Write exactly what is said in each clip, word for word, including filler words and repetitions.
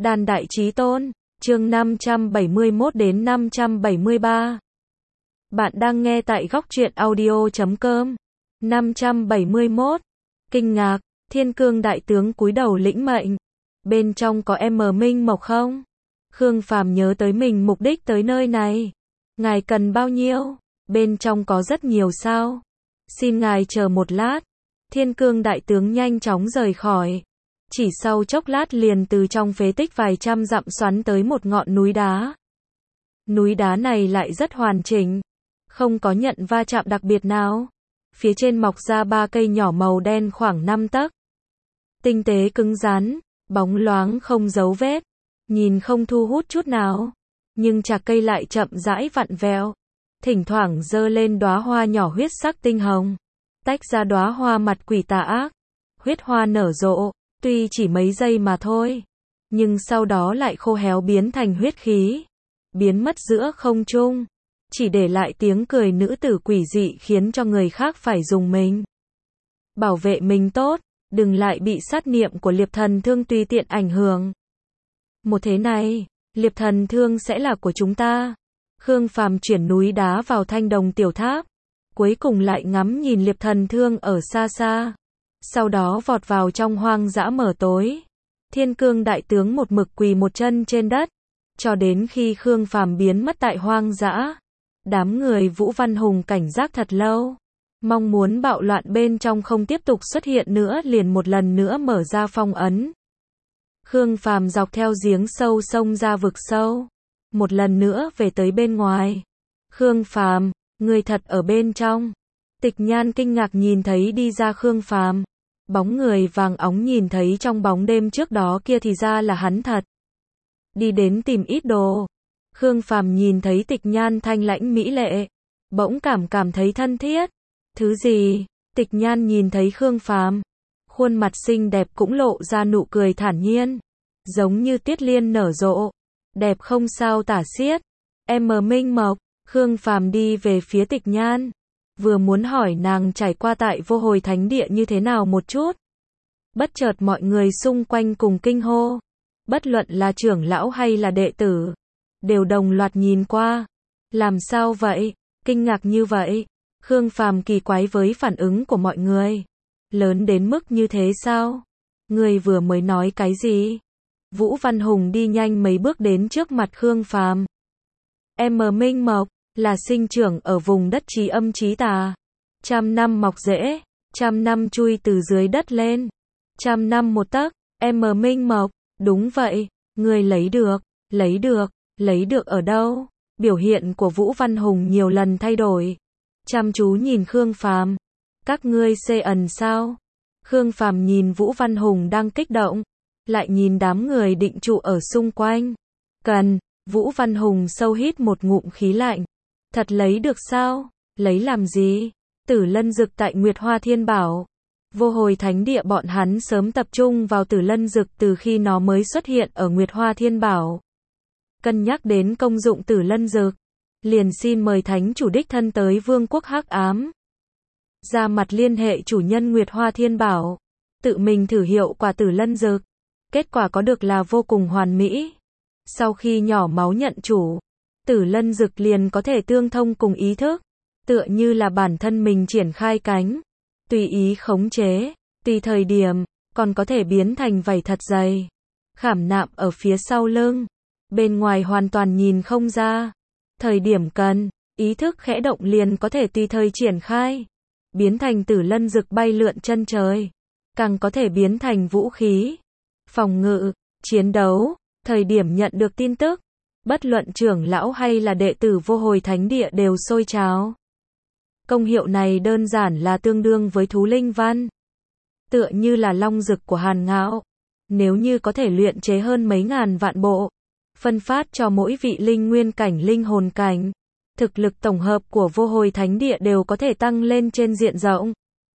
Đàn Đại Chí Tôn, chương năm trăm bảy mươi mốt đến năm trăm bảy mươi ba. Bạn đang nghe tại góc truyện audio chấm com. năm trăm bảy mươi mốt. Kinh ngạc, Thiên Cương đại tướng cúi đầu lĩnh mệnh. Bên trong có em mờ Minh Mộc không? Khương Phàm nhớ tới mình mục đích tới nơi này. Ngài cần bao nhiêu? Bên trong có rất nhiều sao? Xin ngài chờ một lát. Thiên Cương đại tướng nhanh chóng rời khỏi. Chỉ sau chốc lát liền từ trong phế tích vài trăm dặm xoắn tới một ngọn núi đá. Núi đá này lại rất hoàn chỉnh, không có nhận va chạm đặc biệt nào. Phía trên mọc ra ba cây nhỏ màu đen khoảng năm tấc. Tinh tế cứng rắn, bóng loáng không dấu vết, nhìn không thu hút chút nào. Nhưng chạc cây lại chậm rãi vặn vẹo, thỉnh thoảng giơ lên đóa hoa nhỏ huyết sắc tinh hồng, tách ra đóa hoa mặt quỷ tà ác. Huyết hoa nở rộ, tuy chỉ mấy giây mà thôi, nhưng sau đó lại khô héo biến thành huyết khí, biến mất giữa không trung, chỉ để lại tiếng cười nữ tử quỷ dị khiến cho người khác phải rùng mình. Bảo vệ mình tốt, đừng lại bị sát niệm của Liệp Thần Thương tùy tiện ảnh hưởng. Một thế này, Liệp Thần Thương sẽ là của chúng ta. Khương Phàm chuyển núi đá vào thanh đồng tiểu tháp, cuối cùng lại ngắm nhìn Liệp Thần Thương ở xa xa. Sau đó vọt vào trong hoang dã mờ tối. Thiên Cương đại tướng một mực quỳ một chân trên đất, cho đến khi Khương Phàm biến mất tại hoang dã. Đám người Vũ Văn Hùng cảnh giác thật lâu, mong muốn bạo loạn bên trong không tiếp tục xuất hiện nữa, liền một lần nữa mở ra phong ấn. Khương Phàm dọc theo giếng sâu xông ra vực sâu, một lần nữa về tới bên ngoài. Khương Phàm, người thật ở bên trong. Tịch Nhan kinh ngạc nhìn thấy đi ra Khương Phàm. Bóng người vàng óng nhìn thấy trong bóng đêm trước đó kia thì ra là hắn thật. Đi đến tìm ít đồ. Khương Phàm nhìn thấy Tịch Nhan thanh lãnh mỹ lệ, bỗng cảm cảm thấy thân thiết. Thứ gì? Tịch Nhan nhìn thấy Khương Phàm, khuôn mặt xinh đẹp cũng lộ ra nụ cười thản nhiên, giống như tiết liên nở rộ, đẹp không sao tả xiết. Em mờ Minh Mộc. Khương Phàm đi về phía Tịch Nhan, vừa muốn hỏi nàng trải qua tại Vô Hồi Thánh Địa như thế nào một chút. Bất chợt mọi người xung quanh cùng kinh hô, bất luận là trưởng lão hay là đệ tử, đều đồng loạt nhìn qua. Làm sao vậy? Kinh ngạc như vậy? Khương Phàm kỳ quái với phản ứng của mọi người. Lớn đến mức như thế sao? Người vừa mới nói cái gì? Vũ Văn Hùng đi nhanh mấy bước đến trước mặt Khương Phàm. Em mờ Minh Mộc là sinh trưởng ở vùng đất trí âm trí tà, trăm năm mọc rễ, trăm năm chui từ dưới đất lên, trăm năm một tấc. Em mờ Minh Mộc. Đúng vậy, người lấy được, lấy được, lấy được ở đâu? Biểu hiện của Vũ Văn Hùng nhiều lần thay đổi, chăm chú nhìn Khương Phàm. Các ngươi xê ẩn sao? Khương Phàm nhìn Vũ Văn Hùng đang kích động, lại nhìn đám người định trụ ở xung quanh. Cần. Vũ Văn Hùng sâu hít một ngụm khí lạnh. Thật lấy được sao? Lấy làm gì? Tử Lân Dực tại Nguyệt Hoa Thiên Bảo. Vô Hồi Thánh Địa bọn hắn sớm tập trung vào Tử Lân Dực từ khi nó mới xuất hiện ở Nguyệt Hoa Thiên Bảo. Cân nhắc đến công dụng Tử Lân Dực, liền xin mời Thánh chủ đích thân tới Vương quốc Hắc Ám, ra mặt liên hệ chủ nhân Nguyệt Hoa Thiên Bảo, tự mình thử hiệu quả Tử Lân Dực. Kết quả có được là vô cùng hoàn mỹ. Sau khi nhỏ máu nhận chủ, Tử Lân Dực liền có thể tương thông cùng ý thức, tựa như là bản thân mình triển khai cánh, tùy ý khống chế, tùy thời điểm, còn có thể biến thành vảy thật dày, khảm nạm ở phía sau lưng, bên ngoài hoàn toàn nhìn không ra. Thời điểm cần, ý thức khẽ động liền có thể tùy thời triển khai, biến thành Tử Lân Dực bay lượn chân trời, càng có thể biến thành vũ khí, phòng ngự, chiến đấu. Thời điểm nhận được tin tức, bất luận trưởng lão hay là đệ tử Vô Hồi Thánh Địa đều sôi trào. Công hiệu này đơn giản là tương đương với thú linh văn, tựa như là long dực của Hàn Ngạo. Nếu như có thể luyện chế hơn mấy ngàn vạn bộ, phân phát cho mỗi vị linh nguyên cảnh linh hồn cảnh, thực lực tổng hợp của Vô Hồi Thánh Địa đều có thể tăng lên trên diện rộng.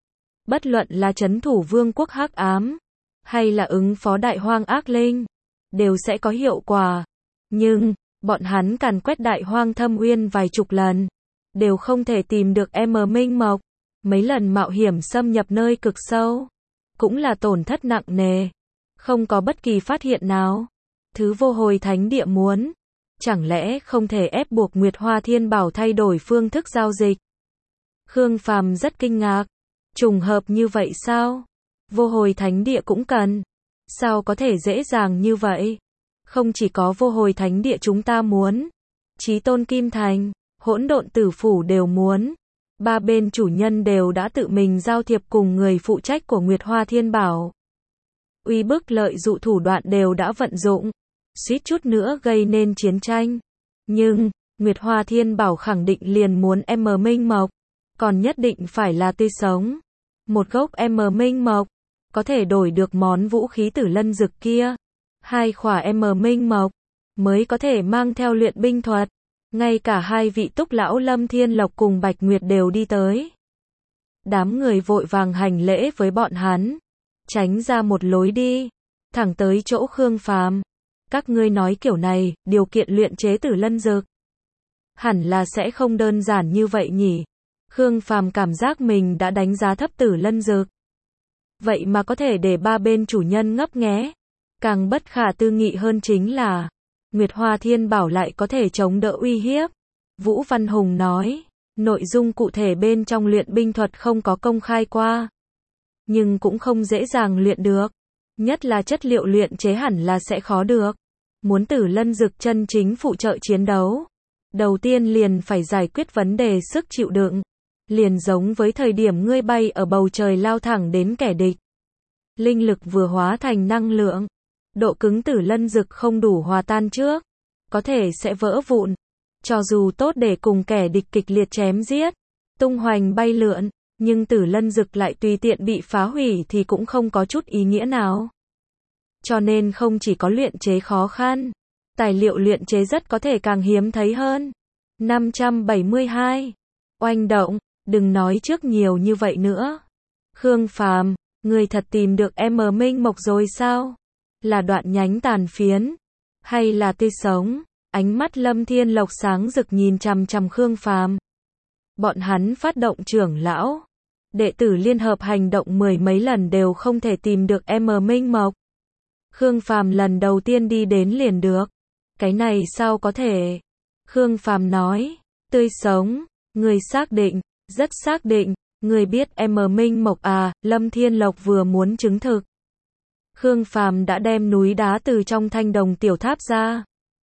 Bất luận là trấn thủ Vương quốc Hắc Ám, hay là ứng phó đại hoang ác linh, đều sẽ có hiệu quả. Nhưng, bọn hắn càn quét đại hoang thâm uyên vài chục lần, đều không thể tìm được em mờ Minh Mộc. Mấy lần mạo hiểm xâm nhập nơi cực sâu, cũng là tổn thất nặng nề, không có bất kỳ phát hiện nào. Thứ vô hồi thánh địa muốn, chẳng lẽ không thể ép buộc Nguyệt Hoa Thiên Bảo thay đổi phương thức giao dịch? Khương Phàm rất kinh ngạc, trùng hợp như vậy sao? Vô hồi thánh địa cũng cần, sao có thể dễ dàng như vậy? Không chỉ có vô hồi thánh địa chúng ta muốn, Chí Tôn Kim Thành, Hỗn Độn Tử Phủ đều muốn. Ba bên chủ nhân đều đã tự mình giao thiệp cùng người phụ trách của Nguyệt Hoa Thiên Bảo. Uy bức lợi dụ thủ đoạn đều đã vận dụng, suýt chút nữa gây nên chiến tranh. Nhưng, Nguyệt Hoa Thiên Bảo khẳng định liền muốn M Minh Mộc, còn nhất định phải là tươi sống. Một gốc M Minh Mộc, có thể đổi được món vũ khí Tử Lân Dực kia. Hai khỏa M Minh Mộc, mới có thể mang theo luyện binh thuật. Ngay cả hai vị túc lão Lâm Thiên Lộc cùng Bạch Nguyệt đều đi tới. Đám người vội vàng hành lễ với bọn hắn, tránh ra một lối đi, thẳng tới chỗ Khương Phàm. Các ngươi nói kiểu này, điều kiện luyện chế Tử Lân Dực hẳn là sẽ không đơn giản như vậy nhỉ? Khương Phàm cảm giác mình đã đánh giá thấp Tử Lân Dực. Vậy mà có thể để ba bên chủ nhân ngấp nghé. Càng bất khả tư nghị hơn chính là Nguyệt Hoa Thiên Bảo lại có thể chống đỡ uy hiếp. Vũ Văn Hùng nói, nội dung cụ thể bên trong luyện binh thuật không có công khai qua, nhưng cũng không dễ dàng luyện được. Nhất là chất liệu luyện chế hẳn là sẽ khó được. Muốn Tử Lân Dực chân chính phụ trợ chiến đấu, đầu tiên liền phải giải quyết vấn đề sức chịu đựng. Liền giống với thời điểm ngươi bay ở bầu trời lao thẳng đến kẻ địch. Linh lực vừa hóa thành năng lượng. Độ cứng Tử Lân Dực không đủ hòa tan trước, có thể sẽ vỡ vụn. Cho dù tốt để cùng kẻ địch kịch liệt chém giết, tung hoành bay lượn, nhưng Tử Lân Dực lại tùy tiện bị phá hủy thì cũng không có chút ý nghĩa nào. Cho nên không chỉ có luyện chế khó khăn, tài liệu luyện chế rất có thể càng hiếm thấy hơn. năm trăm bảy mươi hai. Oanh động, đừng nói trước nhiều như vậy nữa. Khương Phàm, người thật tìm được M Minh Mộc rồi sao? Là đoạn nhánh tàn phiến, hay là tươi sống? Ánh mắt Lâm Thiên Lộc sáng rực nhìn chằm chằm Khương Phàm. Bọn hắn phát động trưởng lão, đệ tử liên hợp hành động mười mấy lần đều không thể tìm được M Minh Mộc. Khương Phàm lần đầu tiên đi đến liền được. Cái này sao có thể? Khương Phàm nói, tươi sống, người xác định, rất xác định, người biết M Minh Mộc à? Lâm Thiên Lộc vừa muốn chứng thực. Khương Phàm đã đem núi đá từ trong thanh đồng tiểu tháp ra.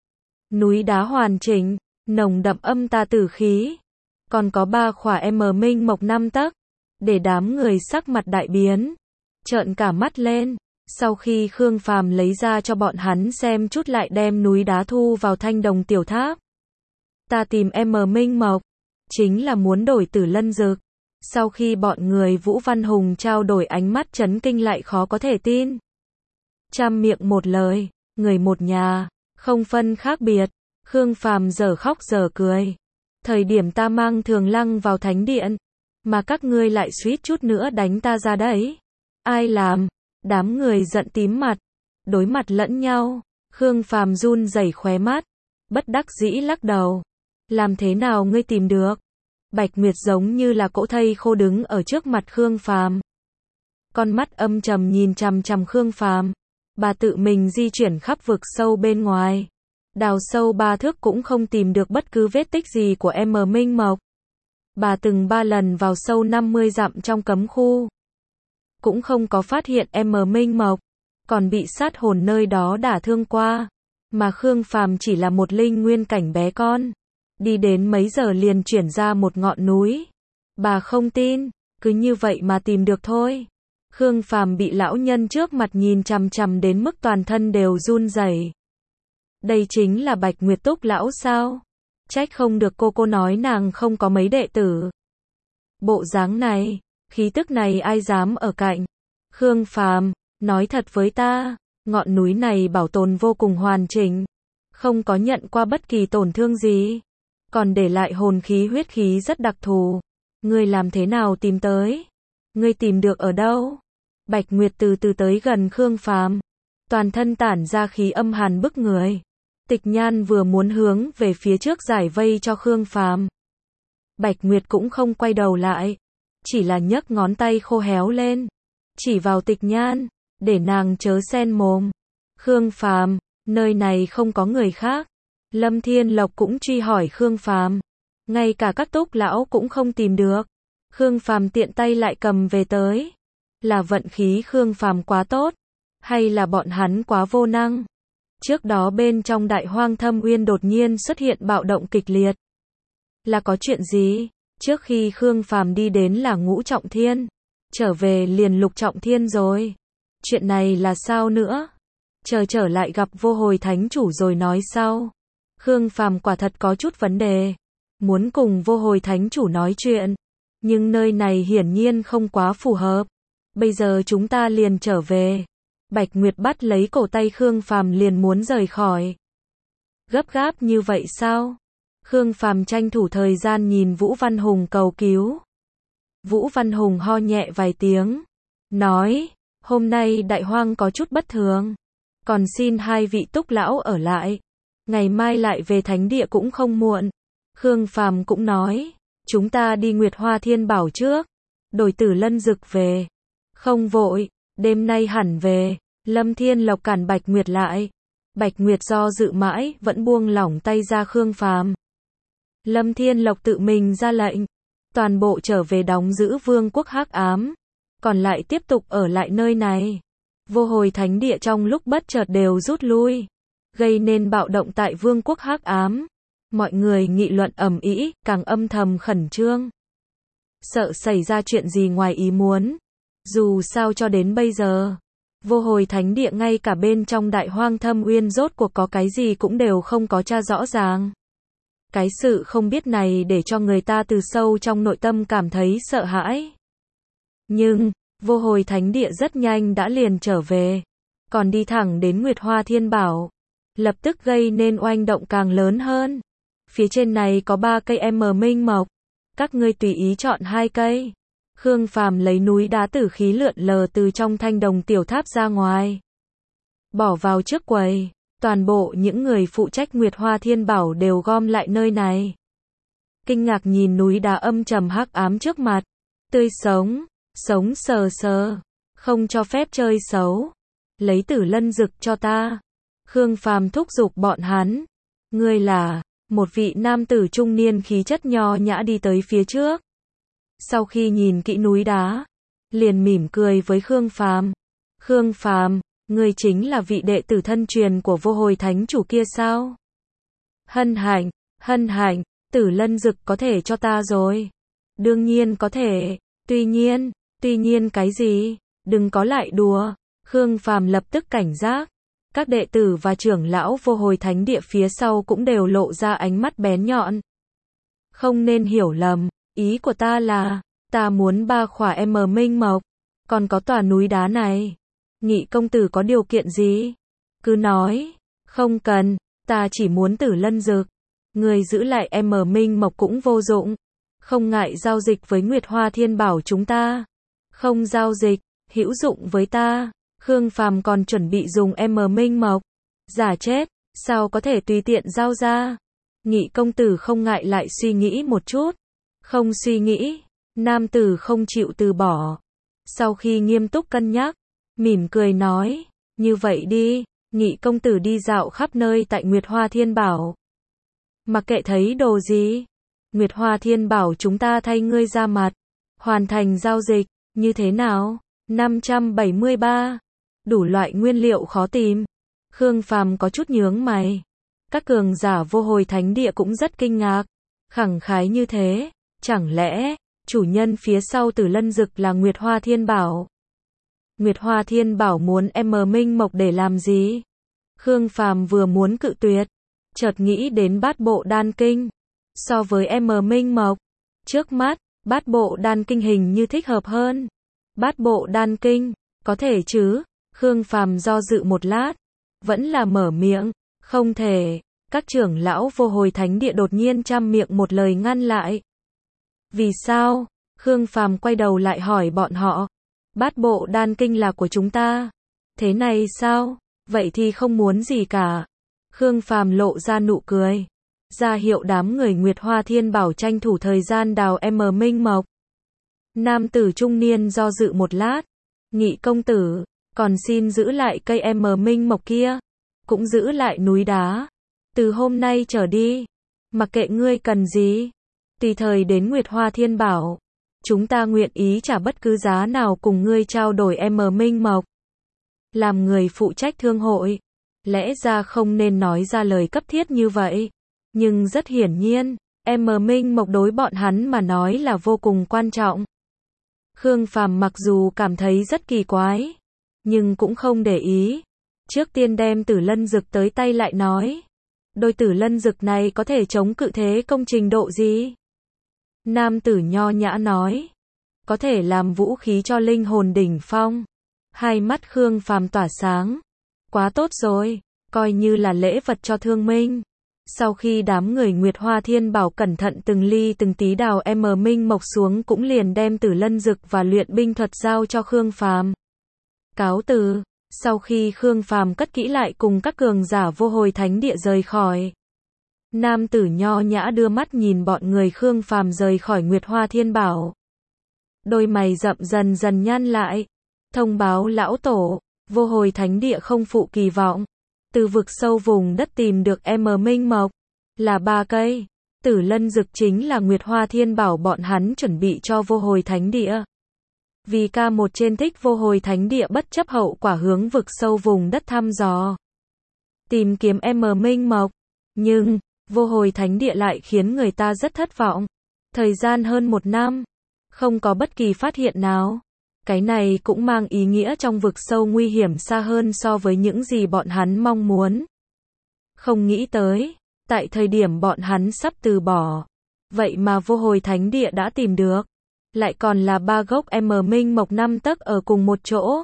Núi đá hoàn chỉnh, nồng đậm âm ta tử khí. Còn có ba khỏa M Minh Mộc năm tấc, để đám người sắc mặt đại biến, trợn cả mắt lên. Sau khi Khương Phàm lấy ra cho bọn hắn xem chút lại đem núi đá thu vào thanh đồng tiểu tháp. Ta tìm M Minh Mộc, chính là muốn đổi Tử Lân Dực. Sau khi bọn người Vũ Văn Hùng trao đổi ánh mắt chấn kinh lại khó có thể tin. Trăm miệng một lời, người một nhà, không phân khác biệt. Khương Phàm giờ khóc giờ cười. Thời điểm ta mang Thường Lăng vào thánh điện, mà các ngươi lại suýt chút nữa đánh ta ra đấy. Ai làm? Đám người giận tím mặt, đối mặt lẫn nhau. Khương Phàm run rẩy khóe mắt, bất đắc dĩ lắc đầu. Làm thế nào ngươi tìm được? Bạch Nguyệt giống như là cỗ thây khô đứng ở trước mặt Khương Phàm. Con mắt âm trầm nhìn chằm chằm Khương Phàm. Bà tự mình di chuyển khắp vực sâu bên ngoài. Đào sâu ba thước cũng không tìm được bất cứ vết tích gì của M Minh Mộc. Bà từng ba lần vào sâu năm mươi dặm trong cấm khu, cũng không có phát hiện M Minh Mộc, còn bị sát hồn nơi đó đả thương qua. Mà Khương Phàm chỉ là một linh nguyên cảnh bé con, đi đến mấy giờ liền chuyển ra một ngọn núi. Bà không tin, cứ như vậy mà tìm được thôi. Khương Phàm bị lão nhân trước mặt nhìn chằm chằm đến mức toàn thân đều run rẩy. Đây chính là Bạch Nguyệt Túc lão sao? Trách không được cô cô nói nàng không có mấy đệ tử. Bộ dáng này, khí tức này ai dám ở cạnh. Khương Phàm, nói thật với ta, ngọn núi này bảo tồn vô cùng hoàn chỉnh, không có nhận qua bất kỳ tổn thương gì, còn để lại hồn khí huyết khí rất đặc thù. Ngươi làm thế nào tìm tới? Ngươi tìm được ở đâu? Bạch Nguyệt từ từ tới gần Khương Phàm, toàn thân tản ra khí âm hàn bức người. Tịch Nhan vừa muốn hướng về phía trước giải vây cho Khương Phàm. Bạch Nguyệt cũng không quay đầu lại, chỉ là nhấc ngón tay khô héo lên, chỉ vào Tịch Nhan, để nàng chớ xen mồm. Khương Phàm, nơi này không có người khác. Lâm Thiên Lộc cũng truy hỏi Khương Phàm, ngay cả các túc lão cũng không tìm được. Khương Phàm tiện tay lại cầm về tới. Là vận khí Khương Phàm quá tốt, hay là bọn hắn quá vô năng? Trước đó bên trong Đại Hoang Thâm Uyên đột nhiên xuất hiện bạo động kịch liệt. Là có chuyện gì? Trước khi Khương Phàm đi đến là Ngũ Trọng Thiên, trở về liền Lục Trọng Thiên rồi. Chuyện này là sao nữa? Chờ trở lại gặp Vô Hồi Thánh Chủ rồi nói sau. Khương Phàm quả thật có chút vấn đề, muốn cùng Vô Hồi Thánh Chủ nói chuyện, nhưng nơi này hiển nhiên không quá phù hợp. Bây giờ chúng ta liền trở về. Bạch Nguyệt bắt lấy cổ tay Khương Phàm liền muốn rời khỏi. Gấp gáp như vậy sao? Khương Phàm tranh thủ thời gian nhìn Vũ Văn Hùng cầu cứu. Vũ Văn Hùng ho nhẹ vài tiếng, nói, hôm nay Đại Hoang có chút bất thường, còn xin hai vị túc lão ở lại, ngày mai lại về thánh địa cũng không muộn. Khương Phàm cũng nói, chúng ta đi Nguyệt Hoa Thiên Bảo trước, đổi Tử Lân Dực về. Không vội, đêm nay hẳn về. Lâm Thiên Lộc cản Bạch Nguyệt lại. Bạch Nguyệt do dự mãi, vẫn buông lỏng tay ra Khương Phàm. Lâm Thiên Lộc tự mình ra lệnh, toàn bộ trở về đóng giữ Vương quốc Hắc Ám, còn lại tiếp tục ở lại nơi này. Vô Hồi Thánh Địa trong lúc bất chợt đều rút lui, gây nên bạo động tại Vương quốc Hắc Ám. Mọi người nghị luận ầm ĩ, càng âm thầm khẩn trương, sợ xảy ra chuyện gì ngoài ý muốn. Dù sao cho đến bây giờ, Vô Hồi Thánh Địa ngay cả bên trong Đại Hoang Thâm Uyên rốt cuộc có cái gì cũng đều không có tra rõ ràng. Cái sự không biết này để cho người ta từ sâu trong nội tâm cảm thấy sợ hãi. Nhưng, Vô Hồi Thánh Địa rất nhanh đã liền trở về, còn đi thẳng đến Nguyệt Hoa Thiên Bảo, lập tức gây nên oanh động càng lớn hơn. Phía trên này có ba cây em minh mộc, các ngươi tùy ý chọn hai cây. Khương Phàm lấy núi đá tử khí lượn lờ từ trong thanh đồng tiểu tháp ra ngoài, bỏ vào trước quầy. Toàn bộ những người phụ trách Nguyệt Hoa Thiên Bảo đều gom lại nơi này. Kinh ngạc nhìn núi đá âm trầm hắc ám trước mặt. Tươi sống, sống sờ sờ, không cho phép chơi xấu. Lấy Tử Lân Dực cho ta. Khương Phàm thúc giục bọn hắn. Ngươi là, một vị nam tử trung niên khí chất nho nhã đi tới phía trước. Sau khi nhìn kỹ núi đá, liền mỉm cười với Khương Phàm. Khương Phàm, ngươi chính là vị đệ tử thân truyền của Vô Hồi Thánh Chủ kia sao? Hân hạnh, hân hạnh, Tử Lân Dực có thể cho ta rồi. Đương nhiên có thể, tuy nhiên, tuy nhiên cái gì? Đừng có lại đùa. Khương Phàm lập tức cảnh giác. Các đệ tử và trưởng lão Vô Hồi Thánh Địa phía sau cũng đều lộ ra ánh mắt bén nhọn. Không nên hiểu lầm, ý của ta là, ta muốn ba khỏa em minh mộc, còn có tòa núi đá này. Nghị công tử có điều kiện gì? Cứ nói. Không cần, ta chỉ muốn Tử Lân Dực. Người giữ lại em minh mộc cũng vô dụng. Không ngại giao dịch với Nguyệt Hoa Thiên Bảo chúng ta. Không giao dịch, hữu dụng với ta. Khương Phàm còn chuẩn bị dùng em minh mộc. Giả chết, sao có thể tùy tiện giao ra? Nghị công tử không ngại lại suy nghĩ một chút. Không suy nghĩ, nam tử không chịu từ bỏ. Sau khi nghiêm túc cân nhắc, mỉm cười nói, như vậy đi, Nghị công tử đi dạo khắp nơi tại Nguyệt Hoa Thiên Bảo. Mặc kệ thấy đồ gì, Nguyệt Hoa Thiên Bảo chúng ta thay ngươi ra mặt, hoàn thành giao dịch, như thế nào? năm trăm bảy mươi ba. Đủ loại nguyên liệu khó tìm. Khương Phàm có chút nhướng mày. Các cường giả Vô Hồi Thánh Địa cũng rất kinh ngạc. Khẳng khái như thế, chẳng lẽ chủ nhân phía sau Tử Lân Dực là Nguyệt Hoa Thiên Bảo? Nguyệt Hoa Thiên Bảo muốn em minh mộc để làm gì? Khương Phàm vừa muốn cự tuyệt, chợt nghĩ đến Bát Bộ Đan Kinh. So với em minh mộc, trước mắt, Bát Bộ Đan Kinh hình như thích hợp hơn. Bát Bộ Đan Kinh, có thể chứ? Khương Phàm do dự một lát, vẫn là mở miệng, không thể. Các trưởng lão Vô Hồi Thánh Địa đột nhiên trăm miệng một lời ngăn lại. Vì sao? Khương Phàm quay đầu lại hỏi bọn họ. Bát Bộ Đan Kinh là của chúng ta. Thế này sao? Vậy thì không muốn gì cả. Khương Phàm lộ ra nụ cười, ra hiệu đám người Nguyệt Hoa Thiên Bảo tranh thủ thời gian đào em minh mộc. Nam tử trung niên do dự một lát. Nghị công tử, còn xin giữ lại cây em minh mộc kia. cũng giữ lại núi đá. Từ hôm nay trở đi, mặc kệ ngươi cần gì, tùy thời đến Nguyệt Hoa Thiên Bảo. Chúng ta nguyện ý trả bất cứ giá nào cùng ngươi trao đổi M Minh Mộc. Làm người phụ trách thương hội, lẽ ra không nên nói ra lời cấp thiết như vậy. Nhưng rất hiển nhiên, M Minh Mộc đối bọn hắn mà nói là vô cùng quan trọng. Khương Phàm mặc dù cảm thấy rất kỳ quái, nhưng cũng không để ý. Trước tiên đem Tử Lân Dực tới tay lại nói. Đôi Tử Lân Dực này có thể chống cự thế công trình độ gì? Nam tử nho nhã nói. Có thể làm vũ khí cho linh hồn đỉnh phong. Hai mắt Khương Phàm tỏa sáng. Quá tốt rồi, coi như là lễ vật cho thương minh. Sau khi đám người Nguyệt Hoa Thiên Bảo cẩn thận từng ly từng tí đào M Minh Mộc xuống, cũng liền đem Tử Lân Dực và luyện binh thuật giao cho Khương Phàm. Cáo từ. Sau khi Khương Phàm cất kỹ lại cùng các cường giả vô hồi thánh địa rời khỏi. Nam tử nho nhã đưa mắt nhìn bọn người Khương Phàm rời khỏi Nguyệt Hoa Thiên Bảo. Đôi mày rậm dần dần nhăn lại. Thông báo lão tổ, vô hồi thánh địa không phụ kỳ vọng. Từ vực sâu vùng đất tìm được M Minh Mộc. Là ba cây. Tử Lân Dực chính là Nguyệt Hoa Thiên Bảo bọn hắn chuẩn bị cho vô hồi thánh địa. Vì ca một trên thích vô hồi thánh địa bất chấp hậu quả hướng vực sâu vùng đất thăm dò. Tìm kiếm M Minh Mộc. Nhưng, vô hồi thánh địa lại khiến người ta rất thất vọng. Thời gian hơn một năm, không có bất kỳ phát hiện nào. Cái này cũng mang ý nghĩa trong vực sâu nguy hiểm xa hơn so với những gì bọn hắn mong muốn. Không nghĩ tới, tại thời điểm bọn hắn sắp từ bỏ, vậy mà vô hồi thánh địa đã tìm được. Lại còn là ba gốc M Minh Mộc năm tấc ở cùng một chỗ.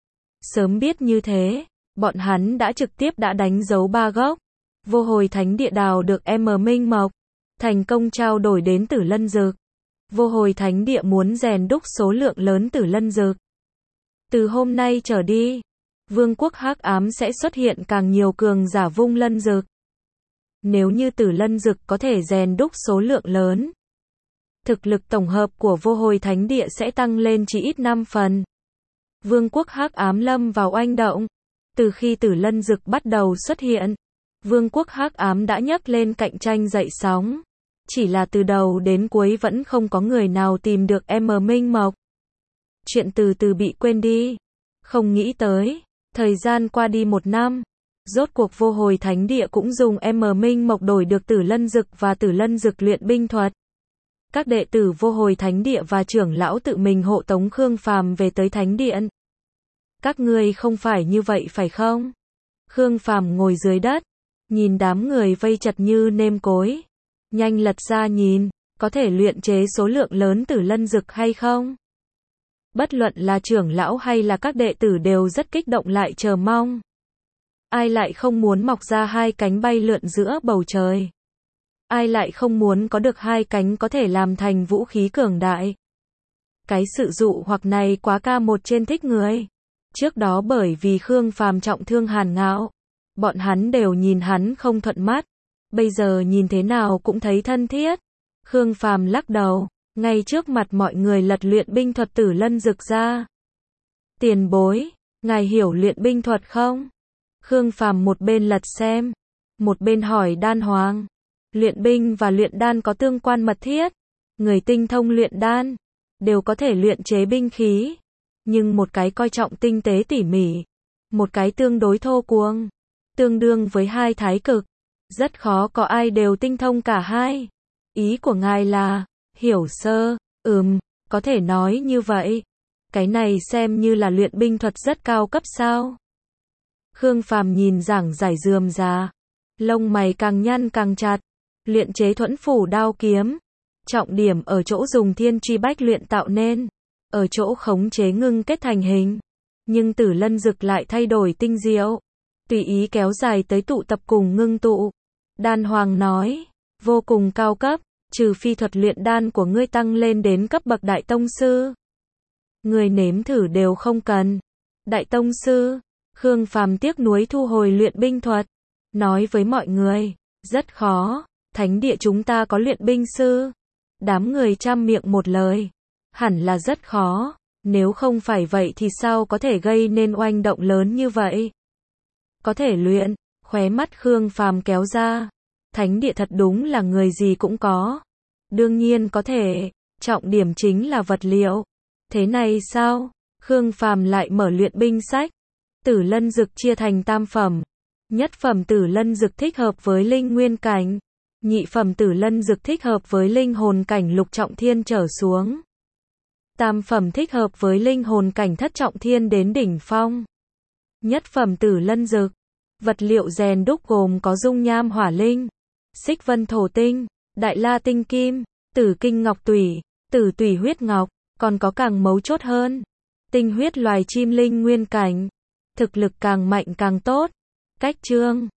Sớm biết như thế, bọn hắn đã trực tiếp đã đánh dấu ba gốc. Vô hồi thánh địa đào được M Minh Mộc, thành công trao đổi đến Tử Lân Dực. Vô hồi thánh địa muốn rèn đúc số lượng lớn Tử Lân Dực. Từ hôm nay trở đi, vương quốc Hắc Ám sẽ xuất hiện càng nhiều cường giả vung lân dực. Nếu như Tử Lân Dực có thể rèn đúc số lượng lớn, thực lực tổng hợp của vô hồi thánh địa sẽ tăng lên chỉ ít năm phần. Vương quốc Hắc Ám lâm vào oanh động. Từ khi Tử Lân Dực bắt đầu xuất hiện, vương quốc Hắc Ám đã nhấc lên cạnh tranh dậy sóng. Chỉ là từ đầu đến cuối vẫn không có người nào tìm được M Minh Mộc. Chuyện từ từ bị quên đi. Không nghĩ tới, thời gian qua đi một năm, rốt cuộc vô hồi thánh địa cũng dùng M Minh Mộc đổi được Tử Lân Dực và Tử Lân Dực luyện binh thuật. Các đệ tử vô hồi thánh địa và trưởng lão tự mình hộ tống Khương Phàm về tới thánh điện. Các ngươi không phải như vậy phải không? Khương Phàm ngồi dưới đất, nhìn đám người vây chật như nêm cối. Nhanh lật ra nhìn, có thể luyện chế số lượng lớn Tử Lân Dực hay không? Bất luận là trưởng lão hay là các đệ tử đều rất kích động lại chờ mong. Ai lại không muốn mọc ra hai cánh bay lượn giữa bầu trời? Ai lại không muốn có được hai cánh có thể làm thành vũ khí cường đại? Cái sự dụ hoặc này quá ca một trên thích người. Trước đó bởi vì Khương Phàm trọng thương Hàn Ngạo, bọn hắn đều nhìn hắn không thuận mắt. Bây giờ nhìn thế nào cũng thấy thân thiết. Khương Phàm lắc đầu, ngay trước mặt mọi người lật luyện binh thuật Tử Lân Dực ra. Tiền bối, ngài hiểu luyện binh thuật không? Khương Phàm một bên lật xem, một bên hỏi Đan Hoàng. Luyện binh và luyện đan có tương quan mật thiết. Người tinh thông luyện đan, đều có thể luyện chế binh khí. Nhưng một cái coi trọng tinh tế tỉ mỉ, một cái tương đối thô cuồng, tương đương với hai thái cực. Rất khó có ai đều tinh thông cả hai. Ý của ngài là, hiểu sơ, ừm, có thể nói như vậy. Cái này xem như là luyện binh thuật rất cao cấp sao? Khương Phàm nhìn giảng giải rườm rà, lông mày càng nhăn càng chặt. Luyện chế thuẫn phủ đao kiếm, trọng điểm ở chỗ dùng thiên truy bách luyện tạo nên, ở chỗ khống chế ngưng kết thành hình. Nhưng Tử Lân Dực lại thay đổi tinh diệu, tùy ý kéo dài tới tụ tập cùng ngưng tụ. Đan Hoàng nói, vô cùng cao cấp, trừ phi thuật luyện đan của ngươi tăng lên đến cấp bậc đại tông sư. Ngươi nếm thử đều không cần. Đại tông sư, Khương Phàm tiếc nuối thu hồi luyện binh thuật, nói với mọi người, rất khó, thánh địa chúng ta có luyện binh sư. Đám người trăm miệng một lời, hẳn là rất khó, nếu không phải vậy thì sao có thể gây nên oanh động lớn như vậy. có thể luyện, khóe mắt Khương Phàm kéo ra. Thánh địa thật đúng là người gì cũng có. Đương nhiên có thể, trọng điểm chính là vật liệu. Thế này sao? Khương Phàm lại mở luyện binh sách. Tử lân dực chia thành tam phẩm. Nhất phẩm tử lân dực thích hợp với linh nguyên cảnh. Nhị phẩm tử lân dực thích hợp với linh hồn cảnh lục trọng thiên trở xuống. Tam phẩm thích hợp với linh hồn cảnh thất trọng thiên đến đỉnh phong. Nhất phẩm tử lân dực. Vật liệu rèn đúc gồm có dung nham hỏa linh, xích vân thổ tinh, đại la tinh kim, tử kinh ngọc tủy, tử tủy huyết ngọc, còn có càng mấu chốt hơn. Tinh huyết loài chim linh nguyên cảnh. Thực lực càng mạnh càng tốt. Cách chương